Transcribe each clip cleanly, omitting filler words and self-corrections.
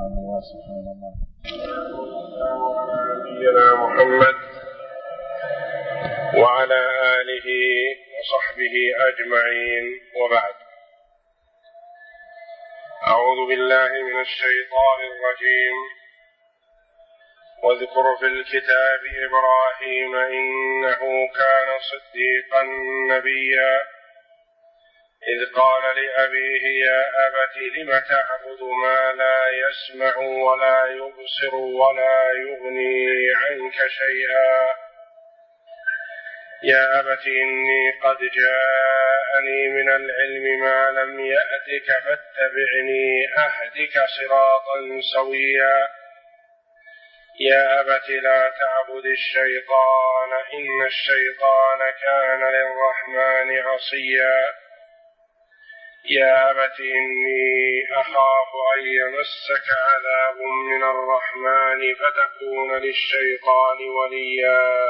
سبحان الله. نبينا محمد وعلى آله وصحبه أجمعين، وبعد. أعوذ بالله من الشيطان الرجيم. واذكر في الكتاب إبراهيم إنه كان صديقا نبيا إذ قال لأبيه يا أبت لم تعبد ما لا يسمع ولا يبصر ولا يغني عنك شيئا يا أبت إني قد جاءني من العلم ما لم يأتك فاتبعني أهدك صراطا سويا يا أبت لا تعبد الشيطان إن الشيطان كان للرحمن عصيا يا أبت إني أخاف أن يمسك عذاب من الرحمن فتكون للشيطان وليا.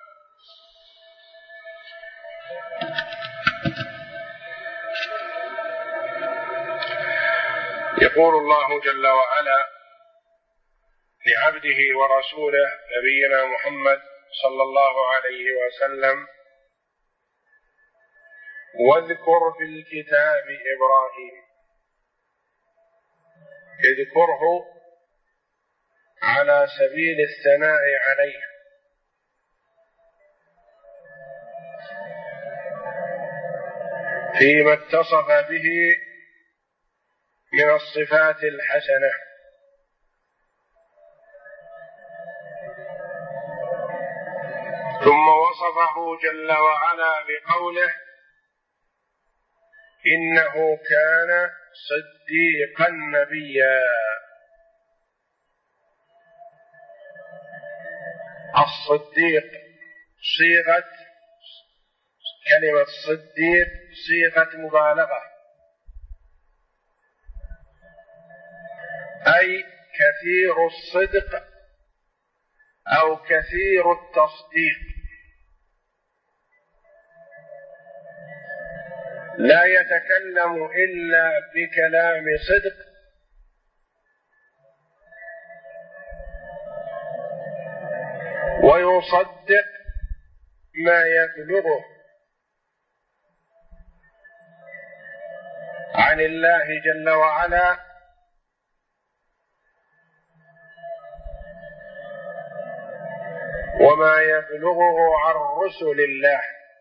يقول الله جل وعلا لعبده ورسوله نبينا محمد صلى الله عليه وسلم: واذكر في الكتاب إبراهيم. اذكره على سبيل الثناء عليه، فيما اتصف به من الصفات الحسنة، ثم وصفه جل وعلا بقوله إنه كان صديقا نبيا. الصديق صيغة كلمة صديق صيغة مبالغة، أي كثير الصدق أو كثير التصديق، لا يتكلم إلا بكلام صدق ويصدق ما يبلغه عن الله جل وعلا وما يبلغه عن رسل الله.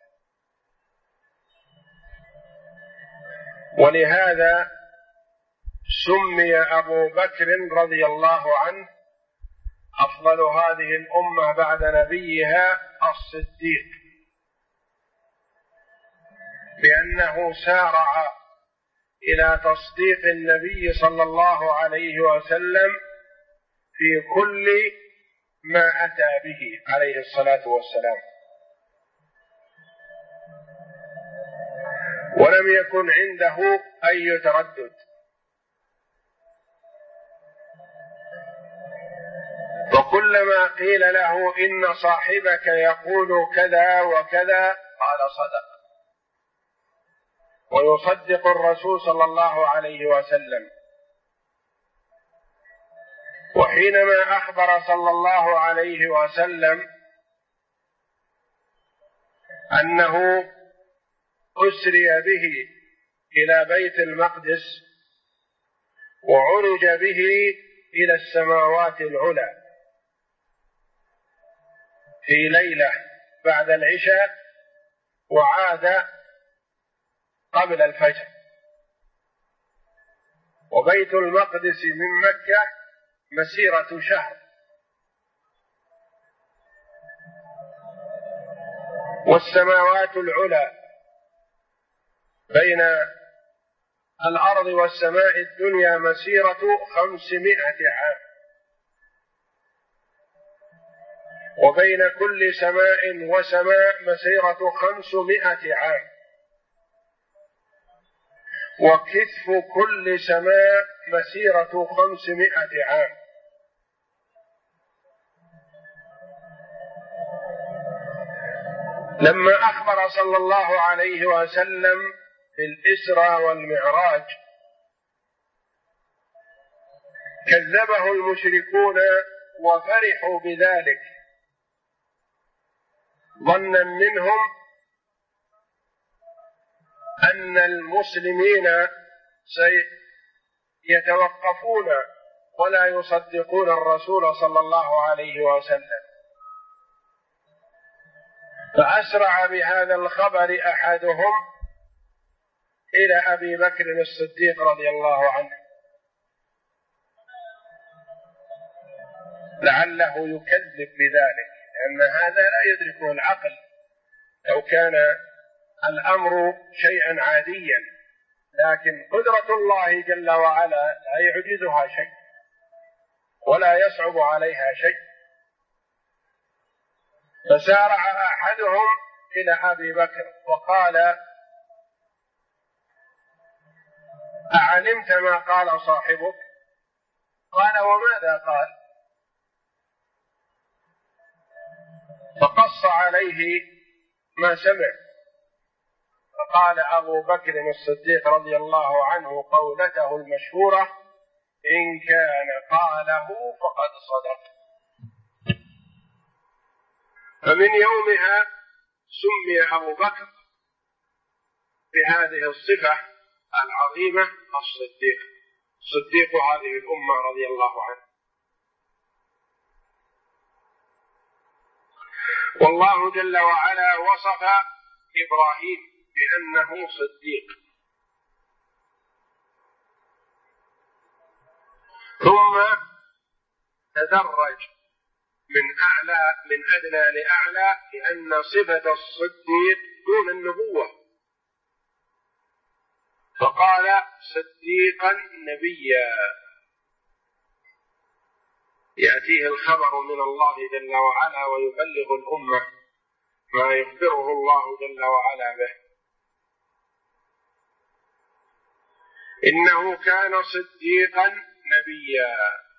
ولهذا سمي أبو بكر رضي الله عنه أفضل هذه الأمة بعد نبيها الصديق، لأنه سارع إلى تصديق النبي صلى الله عليه وسلم في كل ما أتى به عليه الصلاة والسلام، ولم يكن عنده أي تردد. وكلما قيل له إن صاحبك يقول كذا وكذا قال صدق، ويصدق الرسول صلى الله عليه وسلم. وحينما أخبر صلى الله عليه وسلم أنه أسري به إلى بيت المقدس وعرج به إلى السماوات العلى في ليلة بعد العشاء، وعاد قبل الفجر، وبيت المقدس من مكة مسيرة شهر، والسماوات العلى بين الأرض والسماء الدنيا مسيرة 500 عام، وبين كل سماء وسماء مسيرة 500 عام، وكثف كل سماء مسيرة 500 عام. لما أخبر صلى الله عليه وسلم بالإسرى والمعراج كذبه المشركون وفرحوا بذلك ظنا منهم أن المسلمين سيتوقفون ولا يصدقون الرسول صلى الله عليه وسلم، فأسرع بهذا الخبر أحدهم إلى أبي بكر الصديق رضي الله عنه لعله يكذب بذلك، لأن هذا لا يدركه العقل. لو كان الأمر شيئا عاديا، لكن قدرة الله جل وعلا لا يعجزها شيء ولا يصعب عليها شيء. فسارع أحدهم إلى أبي بكر وقال: أعلمت ما قال صاحبك؟ قال: وماذا قال؟ فقص عليه ما سمع. فقال أبو بكر الصديق رضي الله عنه قولته المشهورة: إن كان قاله فقد صدق. فمن يومها سمي أبو بكر بهذه الصفة العظيمة الصديق، صديق هذه الأمة رضي الله عنه. والله جل وعلا وصف إبراهيم بأنه صديق، ثم تدرج من أدنى لأعلى، لأن صفة الصديق دون النبوة، فقال صديقا نبيا، يأتيه الخبر من الله جل وعلا ويبلغ الأمة ما يخبره الله جل وعلا به. إنه كان صديقا نبيا.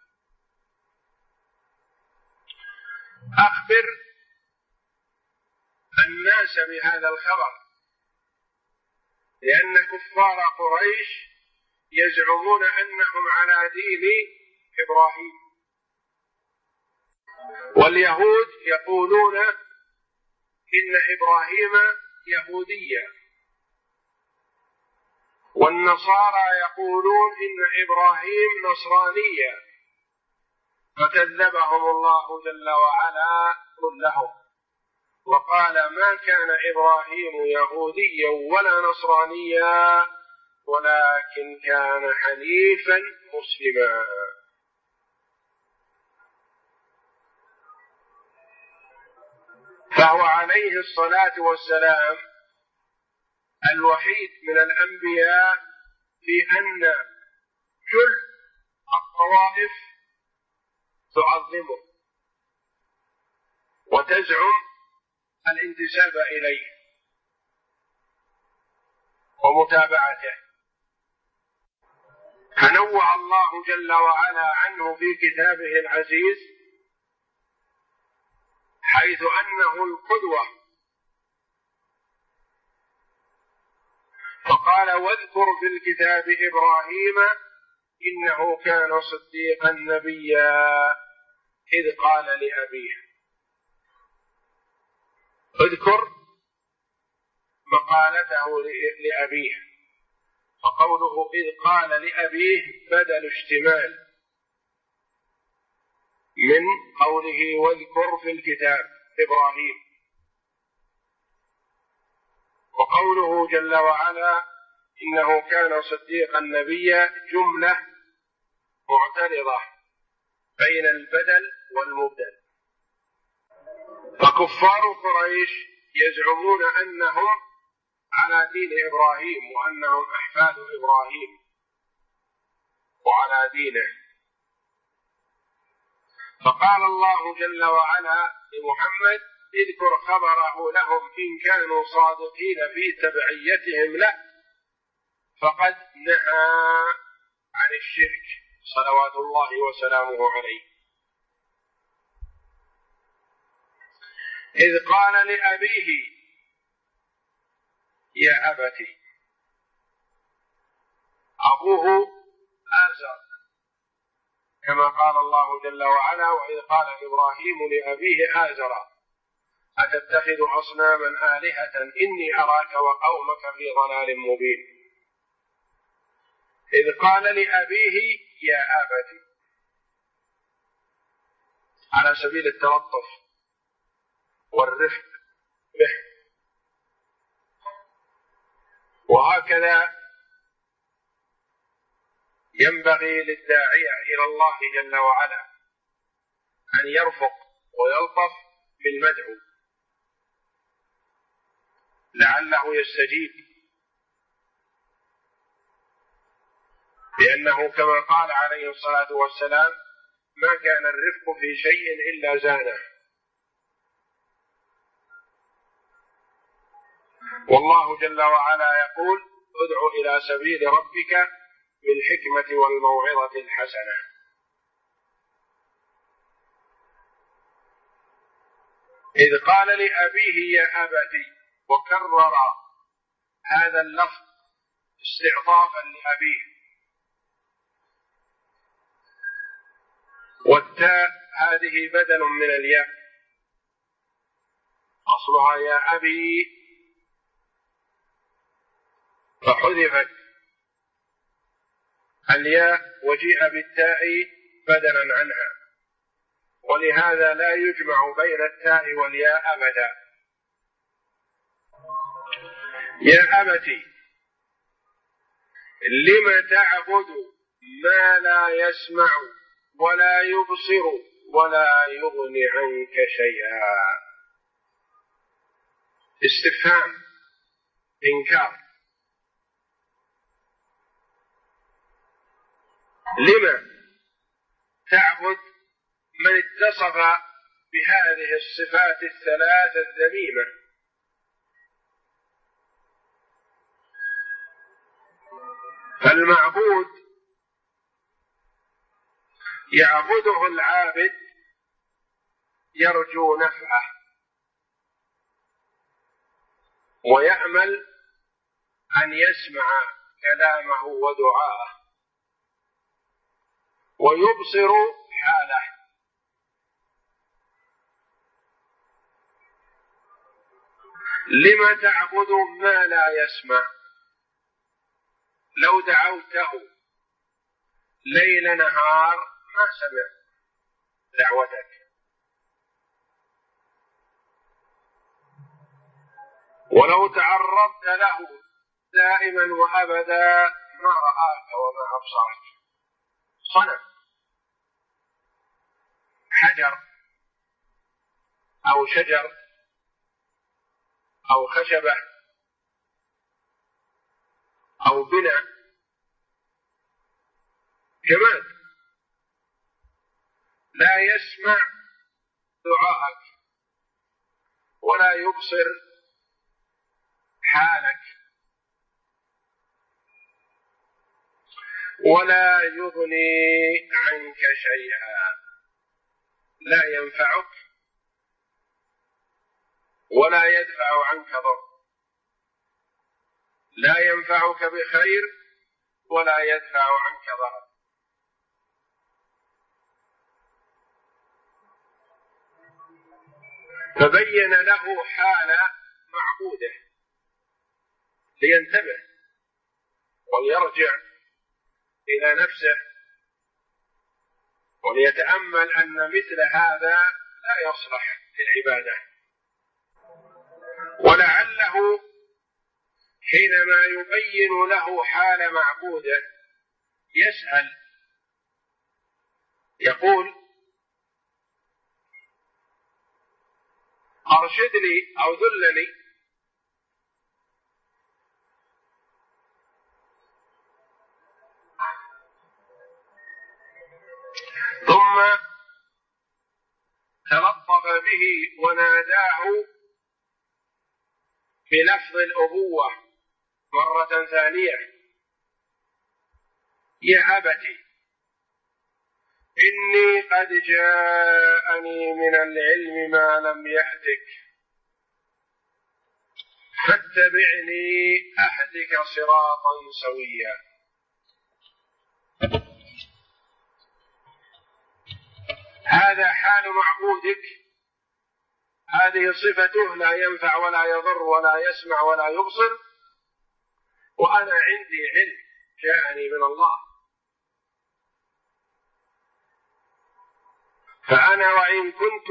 أخبر الناس بهذا الخبر، لأن كفار قريش يزعمون أنهم على دين إبراهيم، واليهود يقولون إن إبراهيم يهوديا، والنصارى يقولون إن إبراهيم نصرانيا، فكذبهم الله جل وعلا كلهم وقال: ما كان إبراهيم يهوديا ولا نصرانيا ولكن كان حنيفا مسلما. فهو عليه الصلاة والسلام الوحيد من الأنبياء في أن كل الطوائف تعظمه وتزعم الانتساب إليه ومتابعته. فنوه الله جل وعلا عنه في كتابه العزيز، حيث أنه القدوة، فقال: واذكر في الكتاب إبراهيم إنه كان صديقا نبيا إذ قال لأبيه. اذكر مقالته لأبيه، فقوله إذ قال لأبيه بدل اشتمال من قوله واذكر في الكتاب إبراهيم، وقوله جل وعلا إنه كان صديقا نبيا جملة معترضة بين البدل والمبدل. فكفار قريش يزعمون أنهم على دين إبراهيم وأنهم أحفاد إبراهيم وعلى دينه، فقال الله جل وعلا لمحمد: اذكر خبره لهم إن كانوا صادقين في تبعيتهم له فقد نهى عن الشرك صلوات الله وسلامه عليه. إذ قال لأبيه يا أبت، أبوه آزر كما قال الله جل وعلا: وإذ قال إبراهيم لأبيه آزر أتتخذ أصناما آلهة إني أراك وقومك في ضلال مبين. إذ قال لأبيه يا أبت، على سبيل التلطف والرفق به. وهكذا ينبغي للداعية إلى الله جل وعلا أن يرفق ويلطف بالمدعو لعله يستجيب، لأنه كما قال عليه الصلاة والسلام: ما كان الرفق في شيء إلا زانه. والله جل وعلا يقول: ادع إلى سبيل ربك بالحكمة والموعظة الحسنة. إذ قال لأبيه يا أبت، وكرر هذا اللفظ استعطافا لأبيه، والتاء هذه بدل من الياء، أصلها يا أبي فحذفت الياء وجيء بالتاء بدلا عنها، ولهذا لا يجمع بين التاء والياء أبدا. يا أبت لم تعبد ما لا يسمع ولا يبصر ولا يغني عنك شيئا. استفهام إنكار. لم تعبد من اتصف بهذه الصفات الثلاث الذميمة؟ فالمعبود يعبده العابد يرجو نفعه ويأمل أن يسمع كلامه ودعاءه ويبصر حاله. لم تعبد ما لا يسمع؟ لو دعوته ليل نهار ما سمع دعوتك، ولو تعرضت له دائما وأبدا ما رآك وما أبصرك. صنم، حجر أو شجر أو خشبة أو بناء، جماد لا يسمع دعاءك ولا يبصر حالك ولا يغني عنك شيئا، لا ينفعك ولا يدفع عنك ضر، لا ينفعك بخير ولا يدفع عنك ضر. فبين له حال معبوده لينتبه وليرجع إلى نفسه وليتأمل أن مثل هذا لا يصلح للعبادة. ولعله حينما يبين له حال معبوده يسأل يقول: أرشدني أو دلني. ثم تلطف به وناداه بلفظ الأبوة مرة ثانية: يا أبت إني قد جاءني من العلم ما لم يأتك فاتبعني أهدك صراطا سويا. هذا حال معبودك، هذه صفته لا ينفع ولا يضر ولا يسمع ولا يبصر، وأنا عندي علم جاءني من الله، فأنا وإن كنت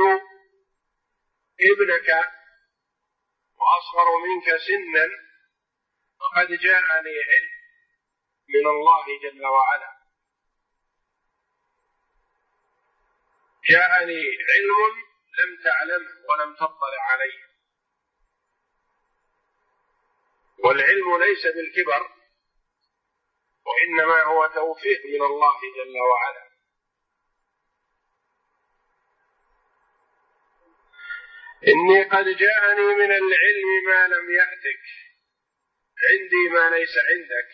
ابنك وأصغر منك سنا فقد جاءني علم من الله جل وعلا، جاءني علم لم تعلمه ولم تطلع عليه، والعلم ليس بالكبر وإنما هو توفيق من الله جل وعلا. إني قد جاءني من العلم ما لم يأتك، عندي ما ليس عندك،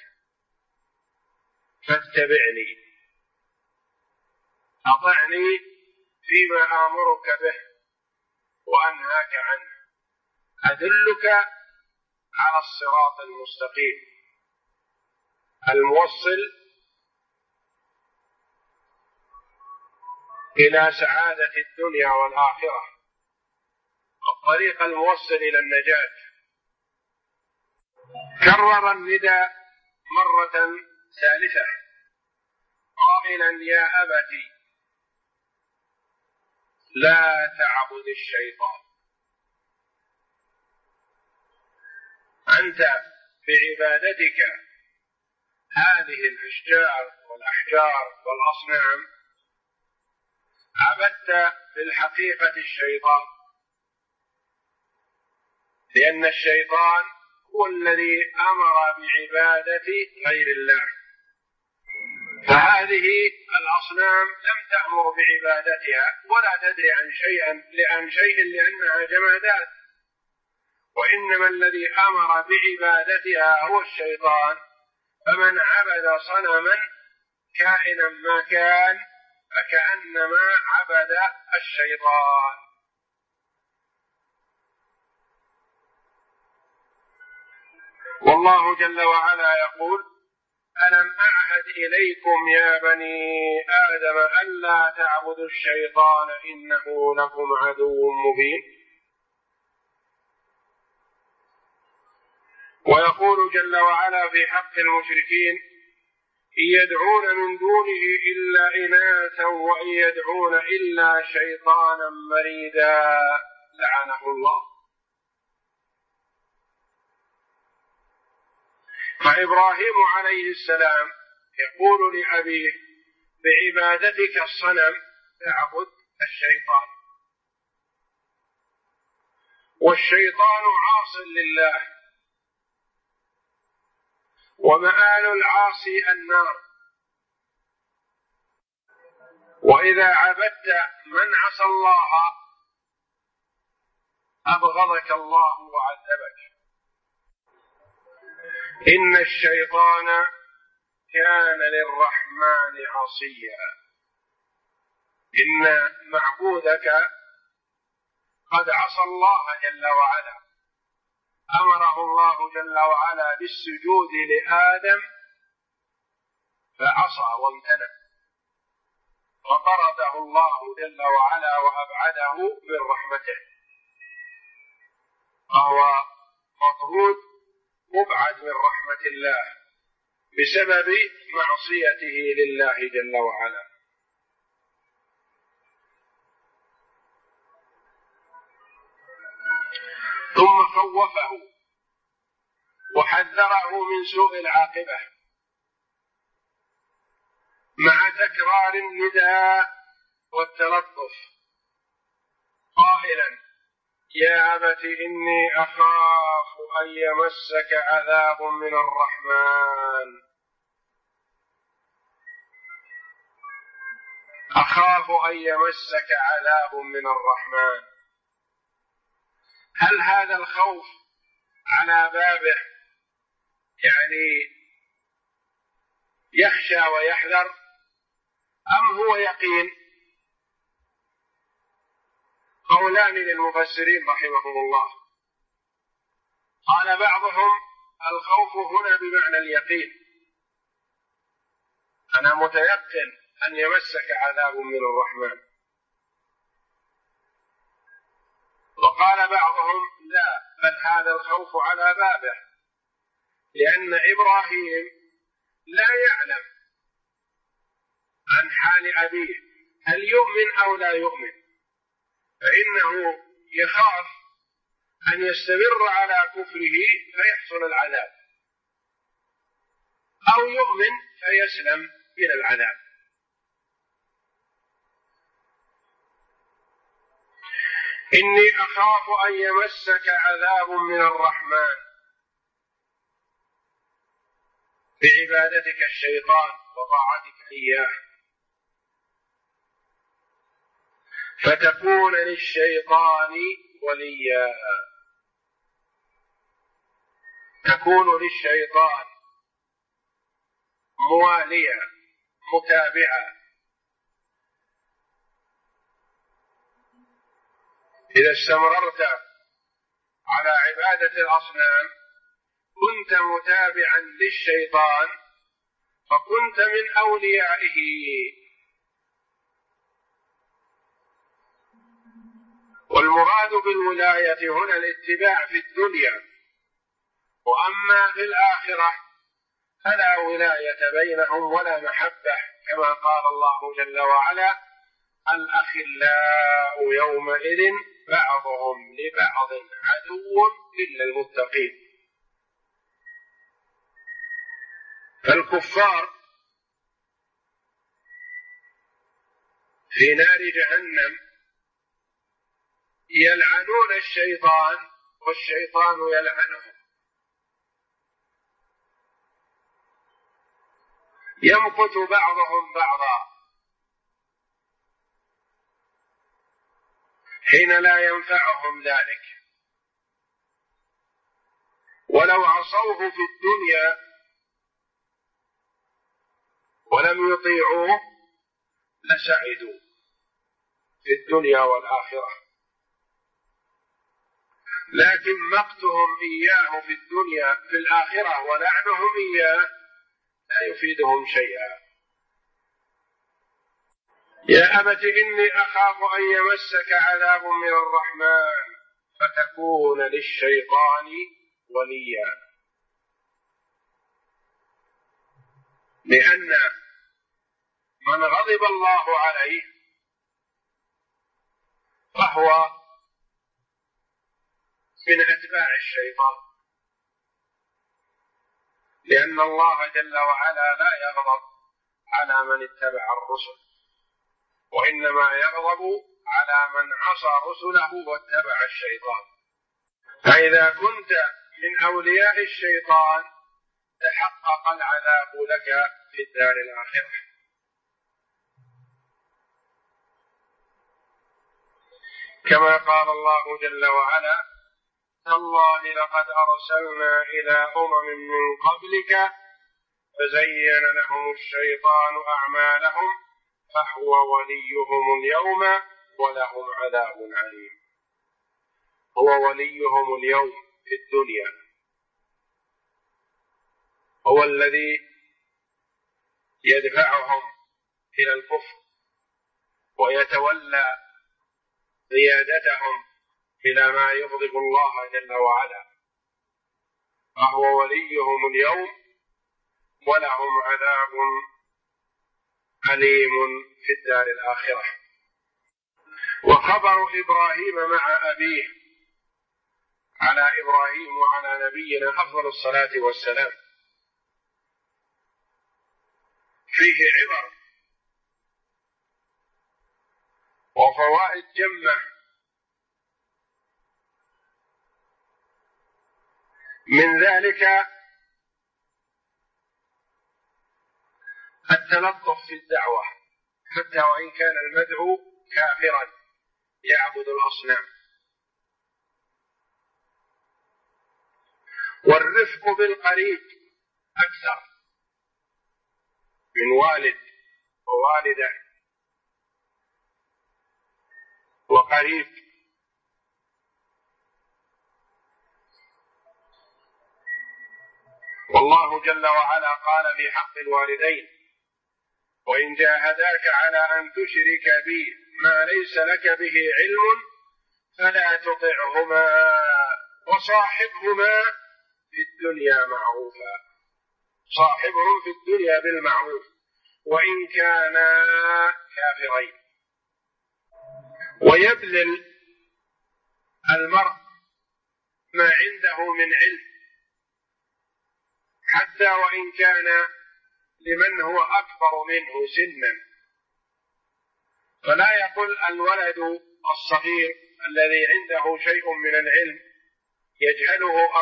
فاتبعني، أطعني فيما آمرك به وأنهاك عنه، أدلك على الصراط المستقيم الموصل إلى سعادة الدنيا والآخرة، الطريق الموصل إلى النجاة. كرر النداء مرة ثالثة قائلا: يا أبت لا تعبد الشيطان، أنت بعبادتك هذه الأشجار والأحجار والأصنام عبدت في الحقيقة الشيطان، لأن الشيطان هو الذي أمر بعبادة غير الله، فهذه الأصنام لم تأمر بعبادتها ولا تدري عن شيء لأنها جمادات، وإنما الذي أمر بعبادتها هو الشيطان، فمن عبد صنما كائنا ما كان فكأنما عبد الشيطان. والله جل وعلا يقول: ألم أعهد إليكم يا بني آدم ألا تعبدوا الشيطان إنه لكم عدو مبين. ويقول جل وعلا في حق المشركين: إن يدعون من دونه إلا إناثا وإن يدعون إلا شيطانا مريدا لعنه الله. فإبراهيم عليه السلام يقول لأبيه: بعبادتك الصنم تعبد الشيطان، والشيطان عاص لله، ومآل العاصي النار، وإذا عبدت من عصى الله أبغضك الله وعذبك. إن الشيطان كان للرحمن عصيا، إن معبودك قد عصى الله جل وعلا، أمره الله جل وعلا بالسجود لآدم فعصى وامتنع، وطرده الله جل وعلا وأبعده من رحمته، فهو مطرود مبعد من رحمة الله بسبب معصيته لله جل وعلا. ثم خوفه وحذره من سوء العاقبة مع تكرار النداء والتلطف قائلا: يا أبت إني أخاف أن يمسك عذاب من الرحمن، أخاف أن يمسك عذاب من الرحمن. هل هذا الخوف على بابه يعني يخشى ويحذر، أم هو يقين؟ قولان للمفسرين رحمهم الله. قال بعضهم: الخوف هنا بمعنى اليقين، أنا متيقن أن يمسك عذاب من الرحمن، وقال بعضهم لا، بل هذا الخوف على بابه، لأن إبراهيم لا يعلم عن حال أبيه هل يؤمن أو لا يؤمن، فإنه يخاف أن يستمر على كفره فيحصل العذاب، أو يؤمن فيسلم من العذاب. إني أخاف أن يمسك عذاب من الرحمن بعبادتك الشيطان وطاعتك إياه، فتكون للشيطان وليا، تكون للشيطان مواليا متابعا. إذا استمررت على عبادة الأصنام كنت متابعا للشيطان، فكنت من أوليائه. والمراد بالولاية هنا الاتباع في الدنيا، وأما في الآخرة فلا ولاية بينهم ولا محبة، كما قال الله جل وعلا: الأخلاء يومئذ بعضهم لبعض عدو إلا المتقين. فالكفار في نار جهنم يلعنون الشيطان والشيطان يلعنهم، يمقت بعضهم بعضا حين لا ينفعهم ذلك، ولو عصوه في الدنيا ولم يطيعوه لسعدوا في الدنيا والآخرة، لكن مقتهم إياه في الدنيا في الآخرة ولعنهم إياه لا يفيدهم شيئا. يا أبت إني أخاف أن يمسك عذاب من الرحمن فتكون للشيطان وليا، لأن من غضب الله عليه فهو من أتباع الشيطان، لأن الله جل وعلا لا يغضب على من اتبع الرسل، وإنما يغضب على من عصى رسله واتبع الشيطان. فإذا كنت من أولياء الشيطان تحقق العذاب لك في الدار الآخرة. كما قال الله جل وعلا: تالله لقد أرسلنا إلى أمم من قبلك فزين لهم الشيطان أعمالهم فهو وليهم اليوم ولهم عذاب عليم. هو وليهم اليوم في الدنيا، هو الذي يدفعهم إلى الكفر ويتولى قيادتهم إلى ما يغضب الله جل وعلا، فهو وليهم اليوم ولهم عذاب أليم في الدار الآخرة. وخبر إبراهيم مع أبيه على إبراهيم وعلى نبينا أفضل الصلاة والسلام فيه عبر وفوائد جمة، من ذلك التلطف في الدعوة حتى وإن كان المدعو كافرا يعبد الأصنام، والرفق بالقريب أكثر من والد ووالدة وقريب. والله جل وعلا قال في حق الوالدين: وإن جاهداك على أن تشرك بي ما ليس لك به علم فلا تطعهما وصاحبهما في الدنيا معروفا. صاحبهم في الدنيا بالمعروف وإن كانا كافرين. ويبذل المرء ما عنده من علم حتى وإن كان لمن هو أكبر منه سنا، فلا يقل الولد الصغير الذي عنده شيء من العلم يجهله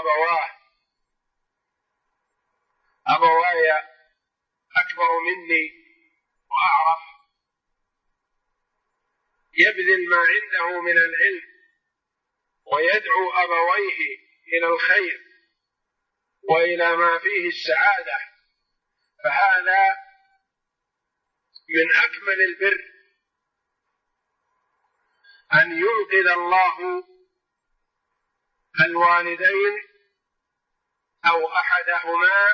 أبواي أكبر مني وأعرف، يبذل ما عنده من العلم ويدعو أبويه إلى الخير وإلى ما فيه السعادة، فهذا من أكمل البر أن ينقذ الله الوالدين أو أحدهما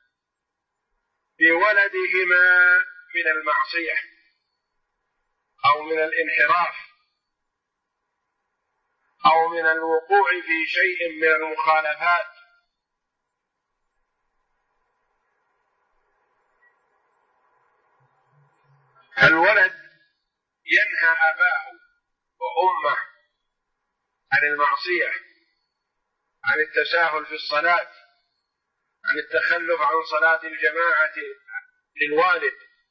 بولدهما من المعصية أو من الانحراف أو من الوقوع في شيء من المخالفات. الولد ينهى أباه وأمه عن المعصية، عن التساهل في الصلاة، عن التخلف عن صلاة الجماعة للوالد،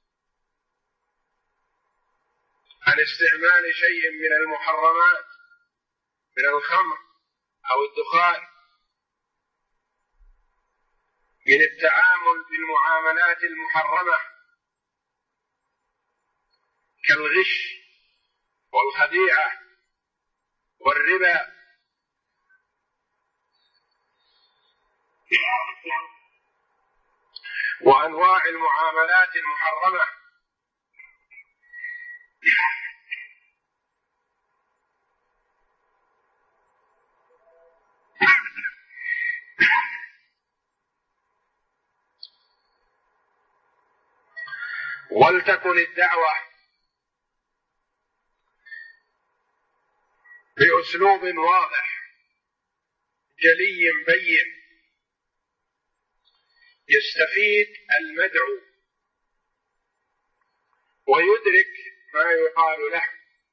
عن استعمال شيء من المحرمات من الخمر أو الدخان، من التعامل بالمعاملات المحرمة كالغش والخديعة والربا. وأنواع المعاملات المحرمة. ولتكن الدعوة بأسلوب واضح جلي بين يستفيد المدعو ويدرك ما يقال له،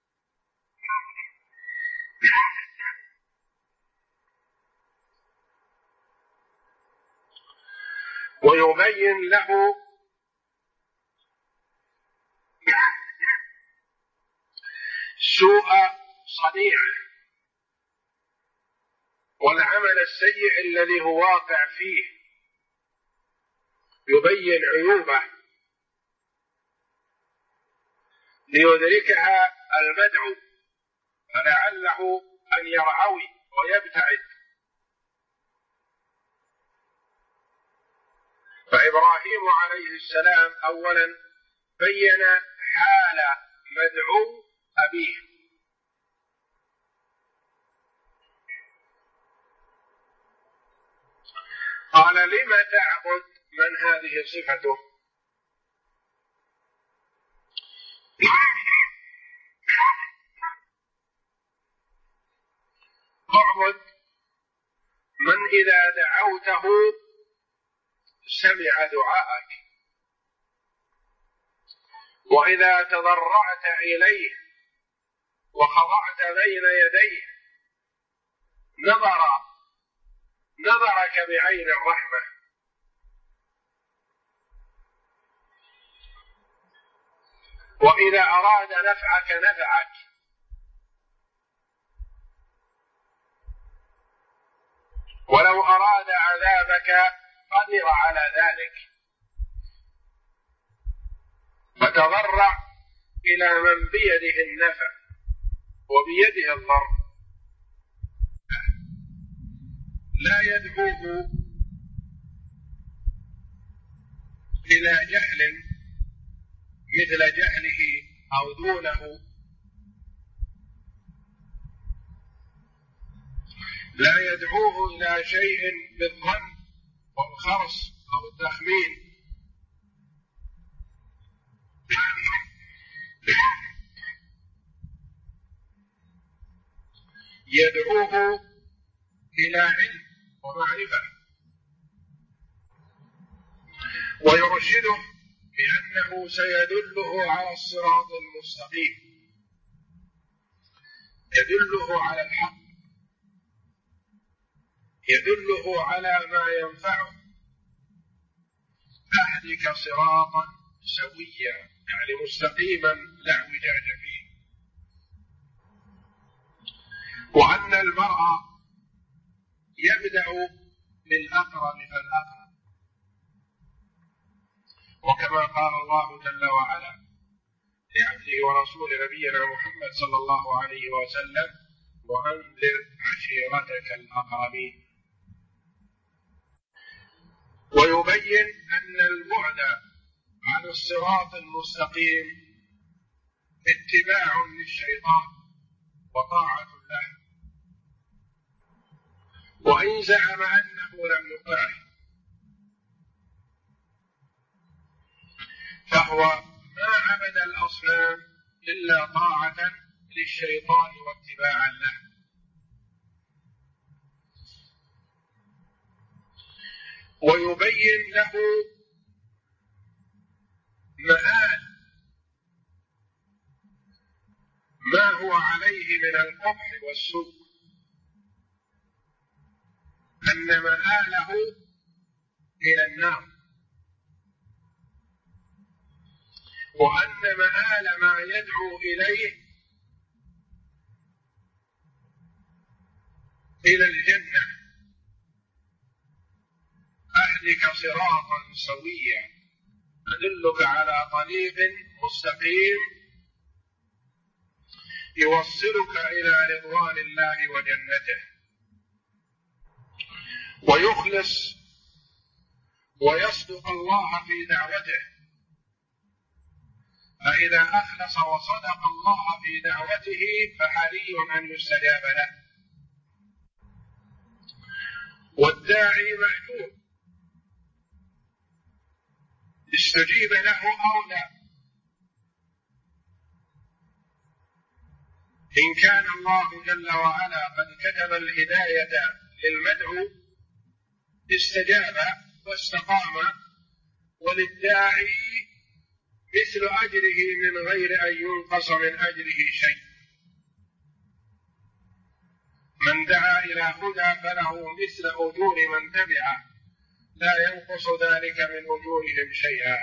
ويبين له سوء صنيعه والعمل السيء الذي هو واقع فيه، يبين عيوبه ليدركها المدعو فلعله أن يرعوي ويبتعد. فإبراهيم عليه السلام أولا بين حال مدعو أبيه، قال لم تعبد من هذه صفته؟ اعبد من إذا دعوته سمع دعاءك، وإذا تضرعت إليه وخضعت بين يديه نظرك بعين الرحمة. وإذا أراد نفعك نفعك، ولو أراد عذابك قدر على ذلك. فتضرع إلى من بيده النفع وبيده الضر، لا يدعوه إلى جهل مثل جهله أو دونه، لا يدعوه إلى شيء بالظن والخرص أو التخمين، يدعوه إلى علم ومعرفة، ويرشده بأنه سيدله على الصراط المستقيم، يدله على الحق، يدله على ما ينفعه. أهدك صراطا سويا، يعني مستقيما لا اعوجاج فيه. وأن المرء يبدأ بالأقرب فالأقرب، وكما قال الله جل وعلا لعبده ورسول نبينا محمد صلى الله عليه وسلم: وأنذر عشيرتك الأقربين. ويبين أن البعد عن الصراط المستقيم اتباع للشيطان وطاعة له، وإن زعم أنه لم يطعه فهو ما عبد الأصنام إلا طاعة للشيطان واتباعا له. ويبين له مآل ما هو عليه من القبح والسوء، أن مآله إلى النار، وأن مآل ما يدعو إليه إلى الجنة. أهدك صراطا سويا، أدلك على طريق مستقيم يوصلك إلى رضوان الله وجنته. ويخلص ويصدق الله في دعوته، فإذا أخلص وصدق الله في دعوته فحري أن يستجاب له. والداعي مأجور، استجيب له أو لا. إن كان الله جل وعلا قد كتب الهداية للمدعو استجاب واستقام، وللداعي مثل أجره من غير أن ينقص من أجره شيء. من دعا إلى هدى فله مثل أجور من تبعه، لا ينقص ذلك من أجورهم شيئا.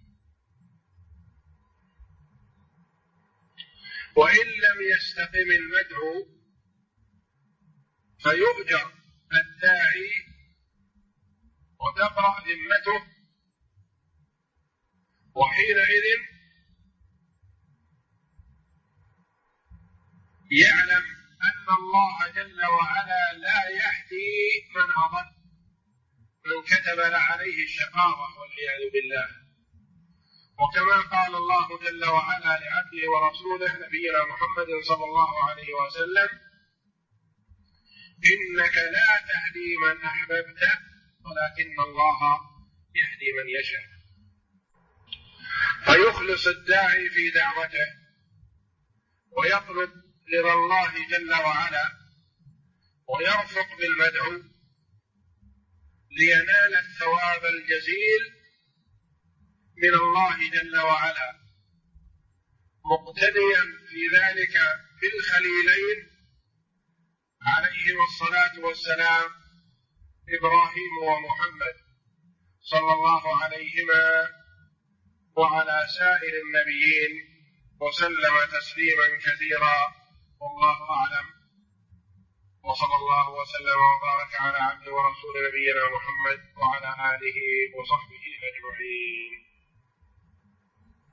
وإن لم يستقم المدعو فيؤجر الداعي وتبرأ ذمته، وحينئذ يعلم أن الله جل وعلا لا يهدي من أضل، من كتب عليه الشقاوة والعياذ بالله. وكما قال الله جل وعلا لعبده ورسوله نبينا محمد صلى الله عليه وسلم: إنك لا تهدي من أحببت ولكن الله يهدي من يشاء. فيخلص الداعي في دعوته ويطلب رضا الله جل وعلا، ويرفق بالمدعو لينال الثواب الجزيل من الله جل وعلا، مقتديا في ذلك بالخليلين عليهما الصلاة والسلام، إبراهيم ومحمد صلى الله عليهما وعلى سائر النبيين، وسلم تسليما كثيرا. والله أعلم، وصلى الله وسلم وبارك على عبد ورسول نبينا محمد وعلى آله وصحبه أجمعين.